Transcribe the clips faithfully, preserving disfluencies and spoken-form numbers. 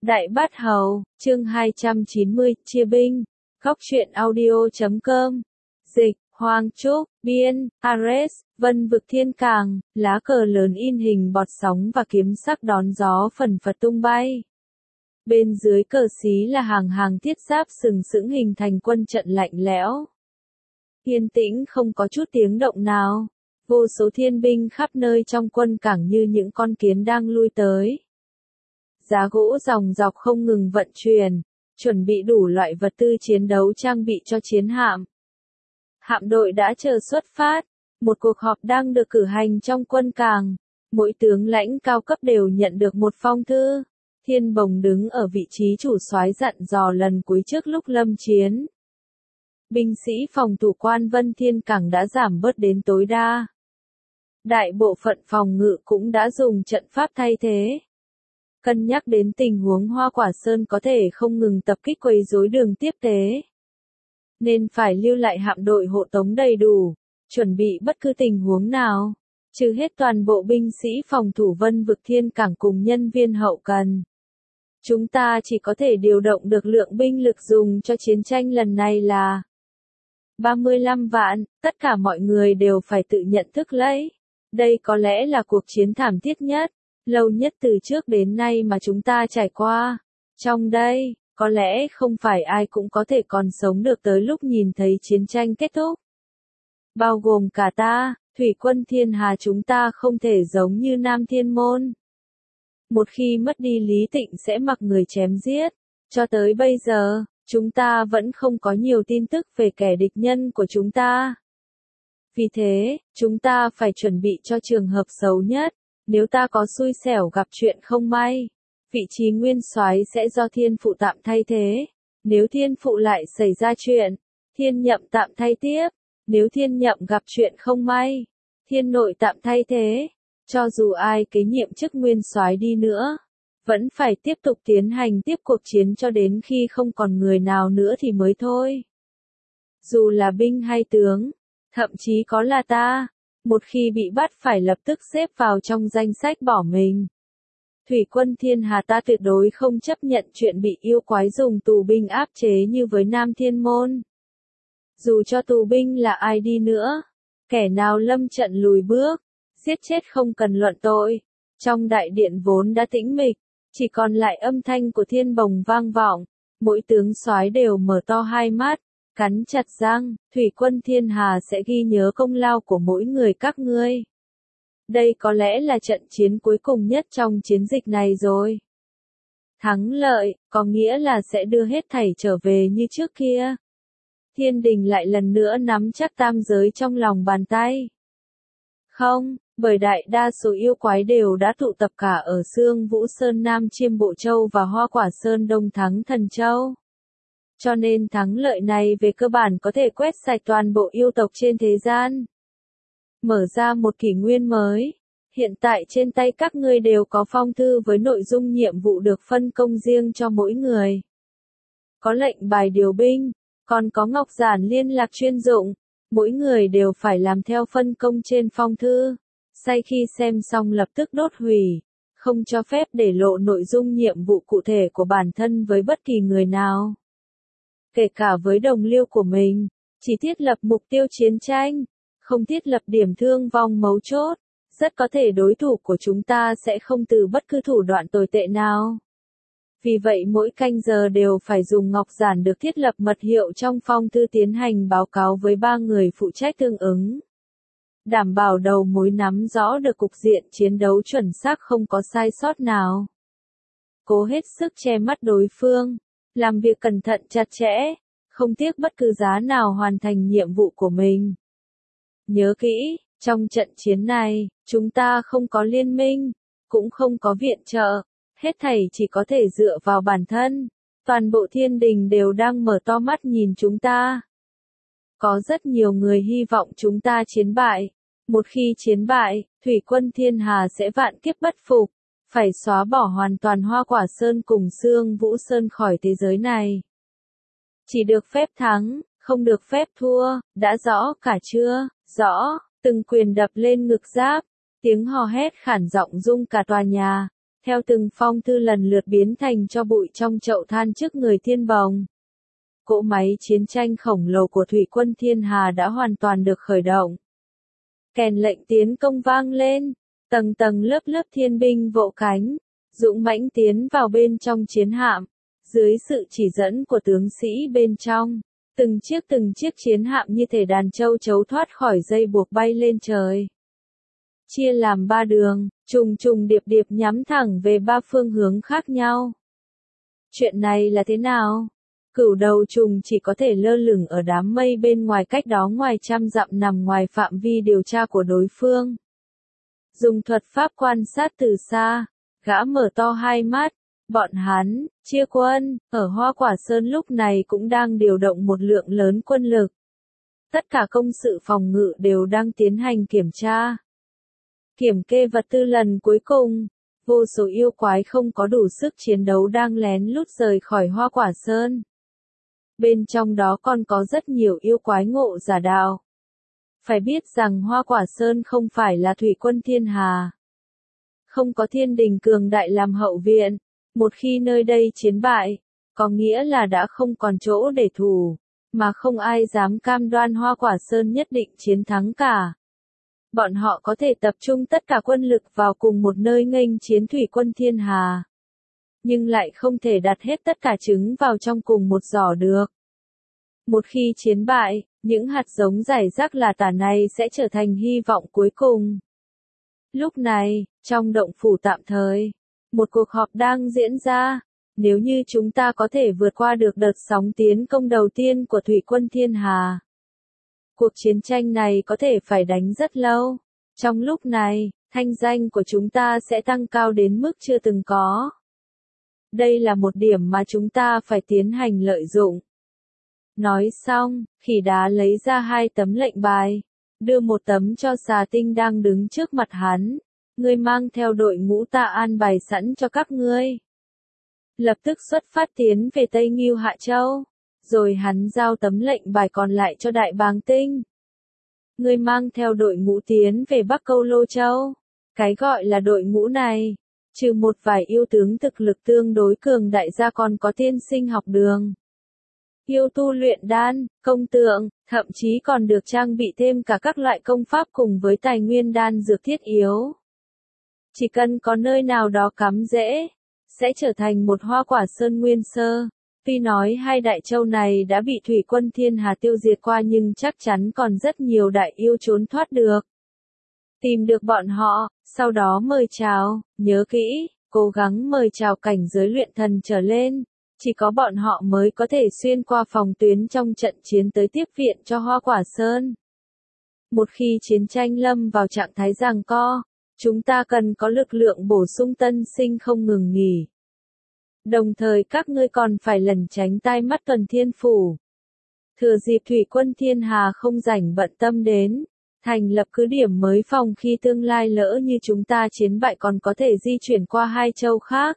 Đại Bát Hầu, chương hai trăm chín mươi, chia binh. Góc truyện audio chấm com. Dịch, Hoàng Trúc, biên, Ares, Vân vực thiên càng, lá cờ lớn in hình bọt sóng và kiếm sắc đón gió phần phật tung bay. Bên dưới cờ xí là hàng hàng thiết giáp sừng sững hình thành quân trận lạnh lẽo. Yên tĩnh không có chút tiếng động nào. Vô số thiên binh khắp nơi trong quân cảng như những con kiến đang lui tới. Giá gỗ ròng dọc không ngừng vận chuyển, chuẩn bị đủ loại vật tư chiến đấu trang bị cho chiến hạm. Hạm đội đã chờ xuất phát, một cuộc họp đang được cử hành trong quân cảng. Mỗi tướng lãnh cao cấp đều nhận được một phong thư. Thiên Bồng đứng ở vị trí chủ soái dặn dò lần cuối trước lúc lâm chiến. Binh sĩ phòng thủ quan Vân Thiên Cảng đã giảm bớt đến tối đa. Đại bộ phận phòng ngự cũng đã dùng trận pháp thay thế. Cân nhắc đến tình huống Hoa Quả Sơn có thể không ngừng tập kích quấy rối đường tiếp tế, nên phải lưu lại hạm đội hộ tống đầy đủ, chuẩn bị bất cứ tình huống nào, trừ hết toàn bộ binh sĩ phòng thủ Vân vực thiên cảng cùng nhân viên hậu cần. Chúng ta chỉ có thể điều động được lượng binh lực dùng cho chiến tranh lần này là ba mươi lăm vạn, tất cả mọi người đều phải tự nhận thức lấy. Đây có lẽ là cuộc chiến thảm thiết nhất, lâu nhất từ trước đến nay mà chúng ta trải qua. Trong đây, có lẽ không phải ai cũng có thể còn sống được tới lúc nhìn thấy chiến tranh kết thúc. Bao gồm cả ta, thủy quân thiên hà chúng ta không thể giống như Nam Thiên Môn. Một khi mất đi lý tịnh sẽ mặc người chém giết. Cho tới bây giờ, chúng ta vẫn không có nhiều tin tức về kẻ địch nhân của chúng ta. Vì thế, chúng ta phải chuẩn bị cho trường hợp xấu nhất. Nếu ta có xui xẻo gặp chuyện không may, vị trí nguyên soái sẽ do thiên phụ tạm thay thế. Nếu thiên phụ lại xảy ra chuyện, thiên nhậm tạm thay tiếp. Nếu thiên nhậm gặp chuyện không may, thiên nội tạm thay thế. Cho dù ai kế nhiệm chức nguyên soái đi nữa, vẫn phải tiếp tục tiến hành tiếp cuộc chiến cho đến khi không còn người nào nữa thì mới thôi. Dù là binh hay tướng, thậm chí có là ta, một khi bị bắt phải lập tức xếp vào trong danh sách bỏ mình. Thủy quân thiên hà ta tuyệt đối không chấp nhận chuyện bị yêu quái dùng tù binh áp chế như với Nam Thiên Môn. Dù cho tù binh là ai đi nữa, kẻ nào lâm trận lùi bước, giết chết không cần luận tội. Trong đại điện vốn đã tĩnh mịch, chỉ còn lại âm thanh của Thiên Bồng vang vọng. Mỗi tướng soái đều mở to hai mắt, cắn chặt răng. Thủy quân thiên hà sẽ ghi nhớ công lao của mỗi người các ngươi. Đây có lẽ là trận chiến cuối cùng nhất trong chiến dịch này rồi. Thắng lợi, có nghĩa là sẽ đưa hết thảy trở về như trước kia. Thiên đình lại lần nữa nắm chắc tam giới trong lòng bàn tay. Không, bởi đại đa số yêu quái đều đã tụ tập cả ở Sương Vũ Sơn Nam Chiêm Bộ Châu và Hoa Quả Sơn Đông Thắng Thần Châu. Cho nên thắng lợi này về cơ bản có thể quét sạch toàn bộ yêu tộc trên thế gian. Mở ra một kỷ nguyên mới. Hiện tại trên tay các ngươi đều có phong thư với nội dung nhiệm vụ được phân công riêng cho mỗi người. Có lệnh bài điều binh, còn có ngọc giản liên lạc chuyên dụng. Mỗi người đều phải làm theo phân công trên phong thư. Sau khi xem xong lập tức đốt hủy. Không cho phép để lộ nội dung nhiệm vụ cụ thể của bản thân với bất kỳ người nào. Kể cả với đồng liêu của mình. Chỉ thiết lập mục tiêu chiến tranh. Không thiết lập điểm thương vong mấu chốt. Rất có thể đối thủ của chúng ta sẽ không từ bất cứ thủ đoạn tồi tệ nào. Vì vậy mỗi canh giờ đều phải dùng ngọc giản được thiết lập mật hiệu trong phong thư tiến hành báo cáo với ba người phụ trách tương ứng. Đảm bảo đầu mối nắm rõ được cục diện chiến đấu chuẩn xác không có sai sót nào. Cố hết sức che mắt đối phương, làm việc cẩn thận chặt chẽ, không tiếc bất cứ giá nào hoàn thành nhiệm vụ của mình. Nhớ kỹ, trong trận chiến này, chúng ta không có liên minh, cũng không có viện trợ. Hết thảy chỉ có thể dựa vào bản thân. Toàn bộ thiên đình đều đang mở to mắt nhìn chúng ta. Có rất nhiều người hy vọng chúng ta chiến bại. Một khi chiến bại, thủy quân thiên hà sẽ vạn kiếp bất phục. Phải xóa bỏ hoàn toàn Hoa Quả Sơn cùng Sương Vũ Sơn khỏi thế giới này. Chỉ được phép thắng, không được phép thua. Đã rõ cả chưa? Rõ. Từng quyền đập lên ngực giáp. Tiếng hò hét khản giọng rung cả tòa nhà. theo từng phong thư lần lượt biến thành tro bụi trong chậu than trước người Thiên Bồng. Cỗ máy chiến tranh khổng lồ của Thủy quân Thiên Hà đã hoàn toàn được khởi động. Kèn lệnh tiến công vang lên, tầng tầng lớp lớp thiên binh vỗ cánh, dũng mãnh tiến vào bên trong chiến hạm. Dưới sự chỉ dẫn của tướng sĩ bên trong, từng chiếc từng chiếc chiến hạm như thể đàn châu chấu thoát khỏi dây buộc bay lên trời. Chia làm ba đường, trùng trùng điệp điệp nhắm thẳng về ba phương hướng khác nhau. Chuyện này là thế nào? Cửu đầu trùng chỉ có thể lơ lửng ở đám mây bên ngoài cách đó ngoài trăm dặm nằm ngoài phạm vi điều tra của đối phương. Dùng thuật pháp quan sát từ xa, gã mở to hai mắt, bọn hắn, chia quân, ở Hoa Quả Sơn lúc này cũng đang điều động một lượng lớn quân lực. Tất cả công sự phòng ngự đều đang tiến hành kiểm tra. Kiểm kê vật tư lần cuối cùng, vô số yêu quái không có đủ sức chiến đấu đang lén lút rời khỏi Hoa Quả Sơn. Bên trong đó còn có rất nhiều yêu quái ngộ giả đạo. Phải biết rằng Hoa Quả Sơn không phải là Thủy quân Thiên Hà. Không có thiên đình cường đại làm hậu viện, một khi nơi đây chiến bại, có nghĩa là đã không còn chỗ để thủ, mà không ai dám cam đoan Hoa Quả Sơn nhất định chiến thắng cả. Bọn họ có thể tập trung tất cả quân lực vào cùng một nơi nghênh chiến Thủy quân Thiên Hà. Nhưng lại không thể đặt hết tất cả trứng vào trong cùng một giỏ được. Một khi chiến bại, những hạt giống rải rác là tả này sẽ trở thành hy vọng cuối cùng. Lúc này, trong động phủ tạm thời, một cuộc họp đang diễn ra. Nếu như chúng ta có thể vượt qua được đợt sóng tiến công đầu tiên của Thủy quân Thiên Hà, cuộc chiến tranh này có thể phải đánh rất lâu. Trong lúc này, thanh danh của chúng ta sẽ tăng cao đến mức chưa từng có. Đây là một điểm mà chúng ta phải tiến hành lợi dụng. Nói xong, khỉ đá lấy ra hai tấm lệnh bài, đưa một tấm cho Xà Tinh đang đứng trước mặt hắn. Ngươi mang theo đội ngũ ta an bài sẵn cho các ngươi. Lập tức xuất phát tiến về Tây Ngưu Hạ Châu. Rồi hắn giao tấm lệnh bài còn lại cho Đại Bàng Tinh. Ngươi mang theo đội ngũ tiến về Bắc Câu Lô Châu. Cái gọi là đội ngũ này, trừ một vài yêu tướng thực lực tương đối cường đại ra còn có tiên sinh học đường, yêu tu luyện đan, công tượng, thậm chí còn được trang bị thêm cả các loại công pháp cùng với tài nguyên đan dược thiết yếu. Chỉ cần có nơi nào đó cắm rễ, sẽ trở thành một Hoa Quả Sơn nguyên sơ. Tuy nói hai đại châu này đã bị Thủy quân Thiên Hà tiêu diệt qua nhưng chắc chắn còn rất nhiều đại yêu trốn thoát được. Tìm được bọn họ, sau đó mời chào, nhớ kỹ, cố gắng mời chào cảnh giới luyện thần trở lên. Chỉ có bọn họ mới có thể xuyên qua phòng tuyến trong trận chiến tới tiếp viện cho Hoa Quả Sơn. Một khi chiến tranh lâm vào trạng thái giằng co, chúng ta cần có lực lượng bổ sung tân sinh không ngừng nghỉ. Đồng thời các ngươi còn phải lẩn tránh tai mắt Tuần Thiên Phủ. Thừa dịp Thủy quân Thiên Hà không rảnh bận tâm đến, thành lập cứ điểm mới phòng khi tương lai lỡ như chúng ta chiến bại còn có thể di chuyển qua hai châu khác.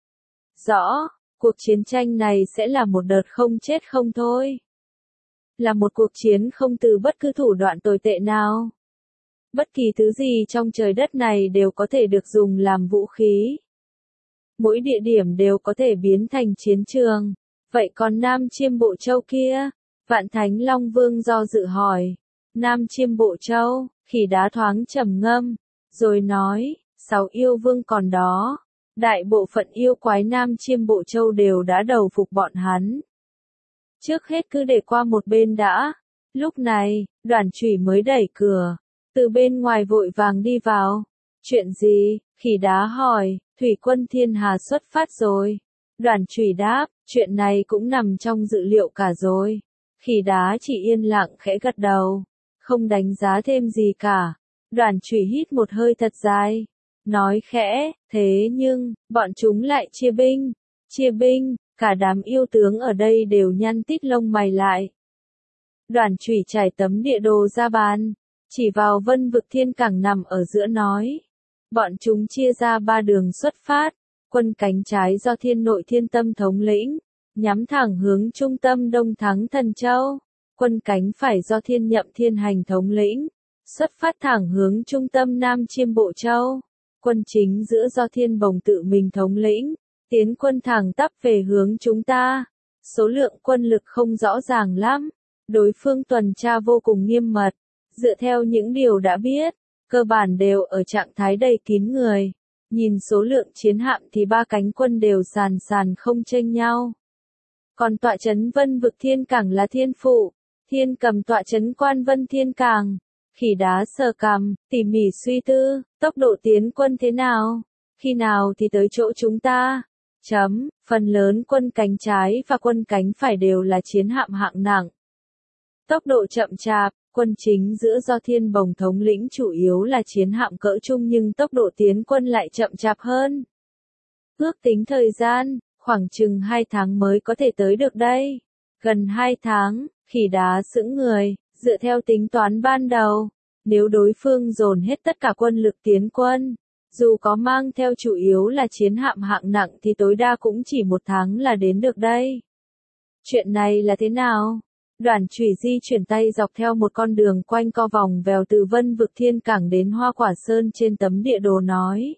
Rõ, cuộc chiến tranh này sẽ là một đợt không chết không thôi. Là một cuộc chiến không từ bất cứ thủ đoạn tồi tệ nào. Bất kỳ thứ gì trong trời đất này đều có thể được dùng làm vũ khí. Mỗi địa điểm đều có thể biến thành chiến trường. Vậy còn Nam Chiêm Bộ Châu kia? Vạn Thánh Long Vương do dự hỏi. Nam Chiêm Bộ Châu, khỉ đá thoáng trầm ngâm, rồi nói, sáu yêu vương còn đó. Đại bộ phận yêu quái Nam Chiêm Bộ Châu đều đã đầu phục bọn hắn. Trước hết cứ để qua một bên đã. Lúc này, Đoàn Chủy mới đẩy cửa, từ bên ngoài vội vàng đi vào. Chuyện gì? Khỉ đá hỏi. Thủy quân Thiên Hà xuất phát rồi. Đoàn Chủy đáp, chuyện này cũng nằm trong dự liệu cả rồi. Khỉ đá chỉ yên lặng khẽ gật đầu, không đánh giá thêm gì cả. Đoàn Chủy hít một hơi thật dài, nói khẽ, thế nhưng, bọn chúng lại chia binh. Chia binh, cả đám yêu tướng ở đây đều nhăn tít lông mày lại. Đoàn Chủy trải tấm địa đồ ra bàn, chỉ vào Vân Vực Thiên Cảng nằm ở giữa nói. Bọn chúng chia ra ba đường xuất phát, quân cánh trái do Thiên Nội Thiên Tâm thống lĩnh, nhắm thẳng hướng trung tâm Đông Thắng Thần Châu. Quân cánh phải do Thiên Nhậm Thiên Hành thống lĩnh, xuất phát thẳng hướng trung tâm Nam Chiêm Bộ Châu. quân chính giữa do Thiên Bồng tự mình thống lĩnh, tiến quân thẳng tắp về hướng chúng ta. Số lượng quân lực không rõ ràng lắm, đối phương tuần tra vô cùng nghiêm mật, dựa theo những điều đã biết, cơ bản đều ở trạng thái đầy kín người. Nhìn số lượng chiến hạm thì ba cánh quân đều sàn sàn không chênh nhau. Còn tọa trấn Vân Vực Thiên Cảng là Thiên Phụ, Thiên Cầm tọa trấn Quan Vân Thiên Cảng. Khỉ đá sờ cằm, tỉ mỉ suy tư, tốc độ tiến quân thế nào? Khi nào thì tới chỗ chúng ta? Chấm, phần lớn quân cánh trái và quân cánh phải đều là chiến hạm hạng nặng. Tốc độ chậm chạp, quân chính giữa do Thiên Bồng thống lĩnh chủ yếu là chiến hạm cỡ trung nhưng tốc độ tiến quân lại chậm chạp hơn. Ước tính thời gian, khoảng chừng hai tháng mới có thể tới được đây. Gần hai tháng, khỉ đá sững người, dựa theo tính toán ban đầu, nếu đối phương dồn hết tất cả quân lực tiến quân, dù có mang theo chủ yếu là chiến hạm hạng nặng thì tối đa cũng chỉ một tháng là đến được đây. Chuyện này là thế nào? Đoàn Chủy di chuyển tay dọc theo một con đường quanh co vòng vèo từ Vân Vực Thiên Cảng đến Hoa Quả Sơn trên tấm địa đồ nói.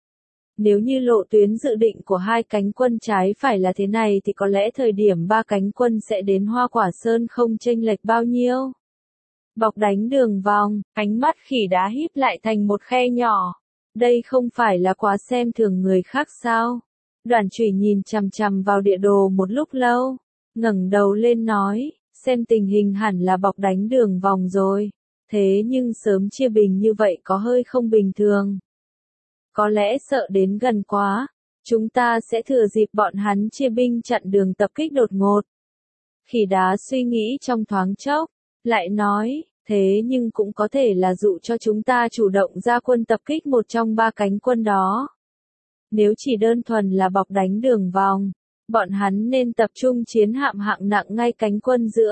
Nếu như lộ tuyến dự định của hai cánh quân trái phải là thế này thì có lẽ thời điểm ba cánh quân sẽ đến Hoa Quả Sơn không chênh lệch bao nhiêu. Bọc đánh đường vòng, ánh mắt khỉ đá híp lại thành một khe nhỏ. Đây không phải là quá xem thường người khác sao? Đoàn Chủy nhìn chằm chằm vào địa đồ một lúc lâu, ngẩng đầu lên nói, xem tình hình hẳn là bọc đánh đường vòng rồi. Thế nhưng sớm chia bình như vậy có hơi không bình thường. Có lẽ sợ đến gần quá, chúng ta sẽ thừa dịp bọn hắn chia binh chặn đường tập kích đột ngột. Khỉ đá suy nghĩ trong thoáng chốc, lại nói, thế nhưng cũng có thể là dụ cho chúng ta chủ động ra quân tập kích một trong ba cánh quân đó. Nếu chỉ đơn thuần là bọc đánh đường vòng, bọn hắn nên tập trung chiến hạm hạng nặng ngay cánh quân giữa.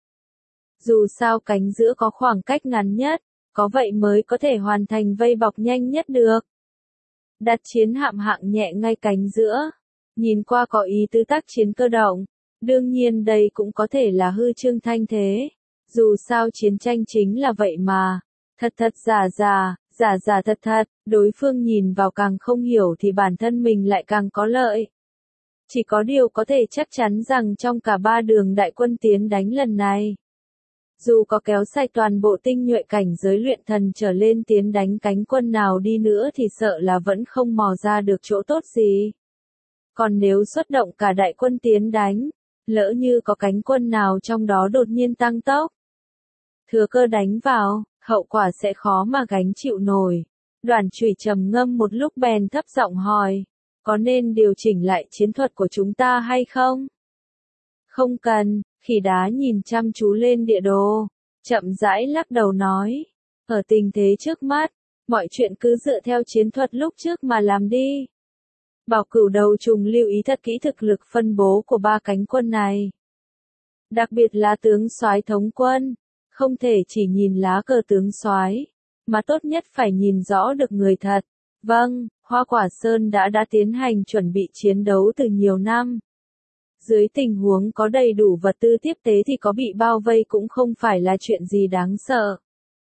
Dù sao cánh giữa có khoảng cách ngắn nhất, có vậy mới có thể hoàn thành vây bọc nhanh nhất được. Đặt chiến hạm hạng nhẹ ngay cánh giữa, nhìn qua có ý tứ tác chiến cơ động, đương nhiên đây cũng có thể là hư trương thanh thế. Dù sao chiến tranh chính là vậy mà, thật thật giả giả, giả giả thật thật, đối phương nhìn vào càng không hiểu thì bản thân mình lại càng có lợi. Chỉ có điều có thể chắc chắn rằng trong cả ba đường đại quân tiến đánh lần này, dù có kéo sạch toàn bộ tinh nhuệ cảnh giới luyện thần trở lên tiến đánh cánh quân nào đi nữa thì sợ là vẫn không mò ra được chỗ tốt gì. Còn nếu xuất động cả đại quân tiến đánh, lỡ như có cánh quân nào trong đó đột nhiên tăng tốc, thừa cơ đánh vào, hậu quả sẽ khó mà gánh chịu nổi. Đoàn Chủy trầm ngâm một lúc bèn thấp giọng hỏi, có nên điều chỉnh lại chiến thuật của chúng ta hay không? Không cần, khỉ đá nhìn chăm chú lên địa đồ, chậm rãi lắc đầu nói, ở tình thế trước mắt, mọi chuyện cứ dựa theo chiến thuật lúc trước mà làm đi. Bảo Cửu đầu trùng lưu ý thật kỹ thực lực phân bố của ba cánh quân này. Đặc biệt là tướng soái thống quân, không thể chỉ nhìn lá cờ tướng soái, mà tốt nhất phải nhìn rõ được người thật. Vâng, Hoa Quả Sơn đã đã tiến hành chuẩn bị chiến đấu từ nhiều năm. Dưới tình huống có đầy đủ vật tư tiếp tế thì có bị bao vây cũng không phải là chuyện gì đáng sợ.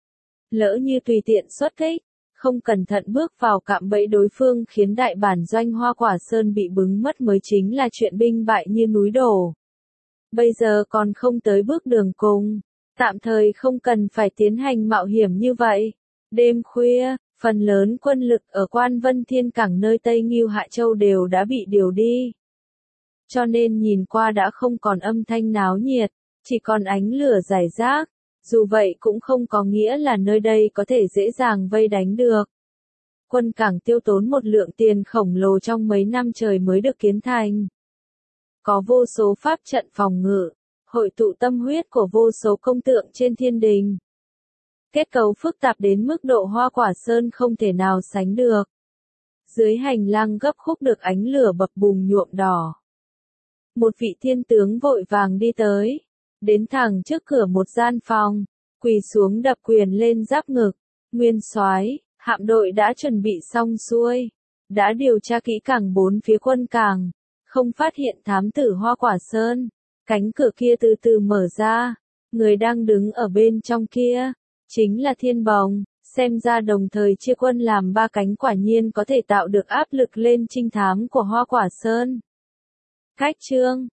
Lỡ như tùy tiện xuất kích, không cẩn thận bước vào cạm bẫy đối phương khiến đại bản doanh Hoa Quả Sơn bị bứng mất mới chính là chuyện binh bại như núi đổ. Bây giờ còn không tới bước đường cùng, tạm thời không cần phải tiến hành mạo hiểm như vậy. Đêm khuya, phần lớn quân lực ở Quan Vân Thiên Cảng nơi Tây Ngưu Hạ Châu đều đã bị điều đi. Cho nên nhìn qua đã không còn âm thanh náo nhiệt, chỉ còn ánh lửa rải rác. Dù vậy cũng không có nghĩa là nơi đây có thể dễ dàng vây đánh được. Quân cảng tiêu tốn một lượng tiền khổng lồ trong mấy năm trời mới được kiến thành. Có vô số pháp trận phòng ngự, hội tụ tâm huyết của vô số công tượng trên thiên đình. Kết cấu phức tạp đến mức độ Hoa Quả Sơn không thể nào sánh được. Dưới hành lang gấp khúc được ánh lửa bập bùng nhuộm đỏ. Một vị thiên tướng vội vàng đi tới, đến thẳng trước cửa một gian phòng, quỳ xuống đập quyền lên giáp ngực. Nguyên soái, hạm đội đã chuẩn bị xong xuôi, đã điều tra kỹ càng bốn phía quân cảng, không phát hiện thám tử Hoa Quả Sơn. Cánh cửa kia từ từ mở ra, người đang đứng ở bên trong kia chính là Thiên Bồng. Xem ra đồng thời chia quân làm ba cánh quả nhiên có thể tạo được áp lực lên trinh thám của Hoa Quả Sơn. Khách chương